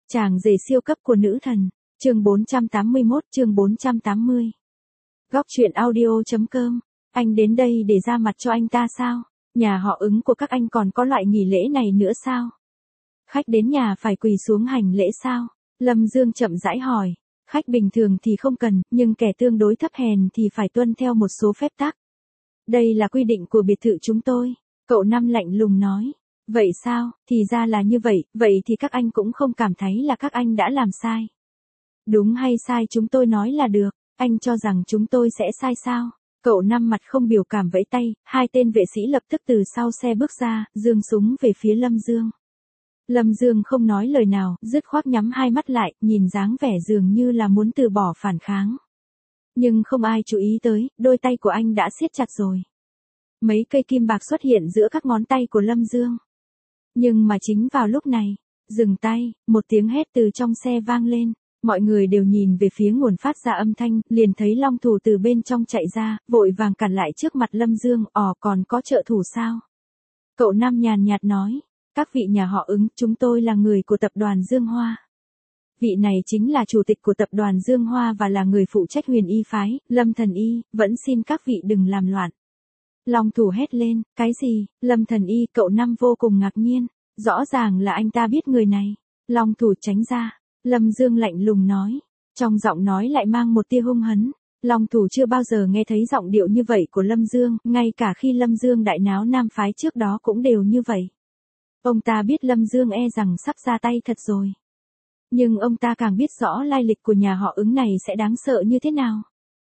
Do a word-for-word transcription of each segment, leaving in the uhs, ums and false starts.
Chàng rể siêu cấp của nữ thần, chương bốn trăm tám mươi mốt, chương bốn trăm tám mươi. Góc truyện audio chấm com, anh đến đây để ra mặt cho anh ta sao? Nhà họ Ứng của các anh còn có loại nghỉ lễ này nữa sao? Khách đến nhà phải quỳ xuống hành lễ sao? Lâm Dương chậm rãi hỏi. Khách bình thường thì không cần, nhưng kẻ tương đối thấp hèn thì phải tuân theo một số phép tắc. Đây là quy định của biệt thự chúng tôi, cậu Năm lạnh lùng nói. Vậy sao, thì ra là như vậy, vậy thì các anh cũng không cảm thấy là các anh đã làm sai. Đúng hay sai chúng tôi nói là được, anh cho rằng chúng tôi sẽ sai sao? Cậu Năm mặt không biểu cảm vẫy tay, hai tên vệ sĩ lập tức từ sau xe bước ra, giương súng về phía Lâm Dương. Lâm Dương không nói lời nào, dứt khoát nhắm hai mắt lại, nhìn dáng vẻ dường như là muốn từ bỏ phản kháng. Nhưng không ai chú ý tới, đôi tay của anh đã siết chặt rồi. Mấy cây kim bạc xuất hiện giữa các ngón tay của Lâm Dương. Nhưng mà chính vào lúc này, dừng tay, một tiếng hét từ trong xe vang lên. Mọi người đều nhìn về phía nguồn phát ra âm thanh, liền thấy Long Thủ từ bên trong chạy ra, vội vàng cản lại trước mặt Lâm Dương, ồ còn có trợ thủ sao? Cậu Năm nhàn nhạt nói, các vị nhà họ Ứng, chúng tôi là người của tập đoàn Dương Hoa. Vị này chính là chủ tịch của tập đoàn Dương Hoa và là người phụ trách Huyền Y phái, Lâm Thần Y, vẫn xin các vị đừng làm loạn. Long Thủ hét lên, cái gì, Lâm Thần Y, cậu Năm vô cùng ngạc nhiên, rõ ràng là anh ta biết người này. Long Thủ tránh ra, Lâm Dương lạnh lùng nói, trong giọng nói lại mang một tia hung hấn. Long Thủ chưa bao giờ nghe thấy giọng điệu như vậy của Lâm Dương, ngay cả khi Lâm Dương đại náo Nam phái trước đó cũng đều như vậy. Ông ta biết Lâm Dương e rằng sắp ra tay thật rồi. Nhưng ông ta càng biết rõ lai lịch của nhà họ Ứng này sẽ đáng sợ như thế nào.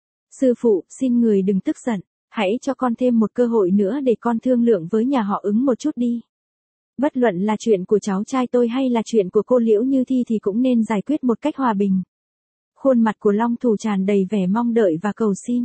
Sư phụ, xin người đừng tức giận, hãy cho con thêm một cơ hội nữa để con thương lượng với nhà họ Ứng một chút đi. Bất luận là chuyện của cháu trai tôi hay là chuyện của cô Liễu Như Thi thì cũng nên giải quyết một cách hòa bình. Khuôn mặt của Long Thủ tràn đầy vẻ mong đợi và cầu xin.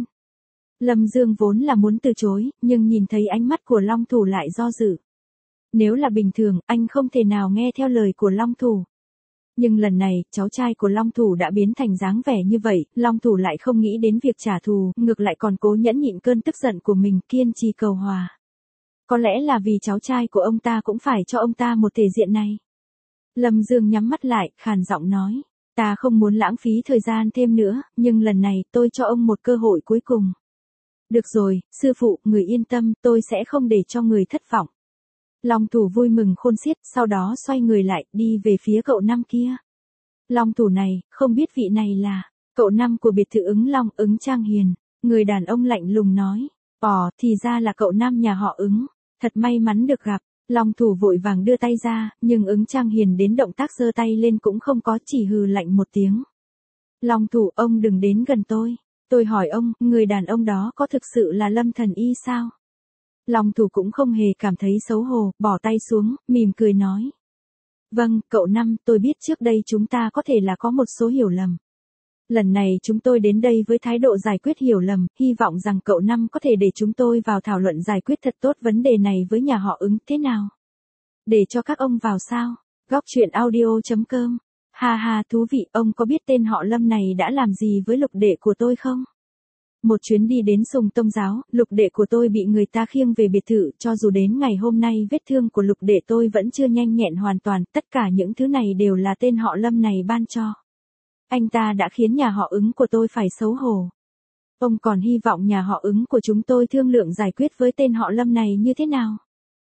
Lâm Dương vốn là muốn từ chối, nhưng nhìn thấy ánh mắt của Long Thủ lại do dự. Nếu là bình thường, anh không thể nào nghe theo lời của Long Thủ. Nhưng lần này, cháu trai của Long Thủ đã biến thành dáng vẻ như vậy, Long Thủ lại không nghĩ đến việc trả thù, ngược lại còn cố nhẫn nhịn cơn tức giận của mình, kiên trì cầu hòa. Có lẽ là vì cháu trai của ông ta cũng phải cho ông ta một thể diện này. Lâm Dương nhắm mắt lại, khàn giọng nói, ta không muốn lãng phí thời gian thêm nữa, nhưng lần này tôi cho ông một cơ hội cuối cùng. Được rồi, sư phụ, người yên tâm, tôi sẽ không để cho người thất vọng. Long Thủ vui mừng khôn xiết, sau đó xoay người lại, đi về phía cậu Năm kia. Long Thủ này, không biết vị này là cậu Năm của biệt thự Ứng Long, Ứng Trang Hiền. Người đàn ông lạnh lùng nói, ồ, thì ra là cậu Năm nhà họ Ứng, thật may mắn được gặp. Long Thủ vội vàng đưa tay ra, nhưng Ứng Trang Hiền đến động tác giơ tay lên cũng không có, chỉ hừ lạnh một tiếng. Long Thủ, ông đừng đến gần tôi. Tôi hỏi ông, người đàn ông đó có thực sự là Lâm Thần Y sao? Long Thủ cũng không hề cảm thấy xấu hổ, bỏ tay xuống, mỉm cười nói. Vâng, cậu Năm, tôi biết trước đây chúng ta có thể là có một số hiểu lầm. Lần này chúng tôi đến đây với thái độ giải quyết hiểu lầm, hy vọng rằng cậu Năm có thể để chúng tôi vào thảo luận giải quyết thật tốt vấn đề này với nhà họ Ứng, thế nào? Để cho các ông vào sao? Góc truyện audio chấm com. Ha ha, thú vị, ông có biết tên họ Lâm này đã làm gì với lục đệ của tôi không? Một chuyến đi đến Sùng Tông Giáo, lục đệ của tôi bị người ta khiêng về biệt thự, cho dù đến ngày hôm nay vết thương của lục đệ tôi vẫn chưa nhanh nhẹn hoàn toàn, tất cả những thứ này đều là tên họ Lâm này ban cho. Anh ta đã khiến nhà họ Ứng của tôi phải xấu hổ. Ông còn hy vọng nhà họ Ứng của chúng tôi thương lượng giải quyết với tên họ Lâm này như thế nào?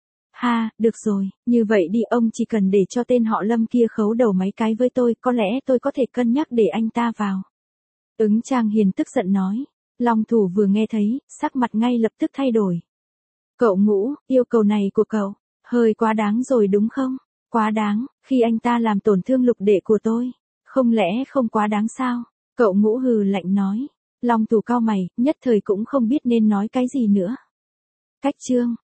Ha, được rồi, như vậy đi, ông chỉ cần để cho tên họ Lâm kia khấu đầu mấy cái với tôi, có lẽ tôi có thể cân nhắc để anh ta vào. Ứng Trang Hiền tức giận nói. Long Thủ vừa nghe thấy, sắc mặt ngay lập tức thay đổi. Cậu Ngũ, yêu cầu này của cậu, hơi quá đáng rồi đúng không? Quá đáng, khi anh ta làm tổn thương lục đệ của tôi, không lẽ không quá đáng sao? Cậu Ngũ hừ lạnh nói. Long Thủ cau mày, nhất thời cũng không biết nên nói cái gì nữa. Cách chương.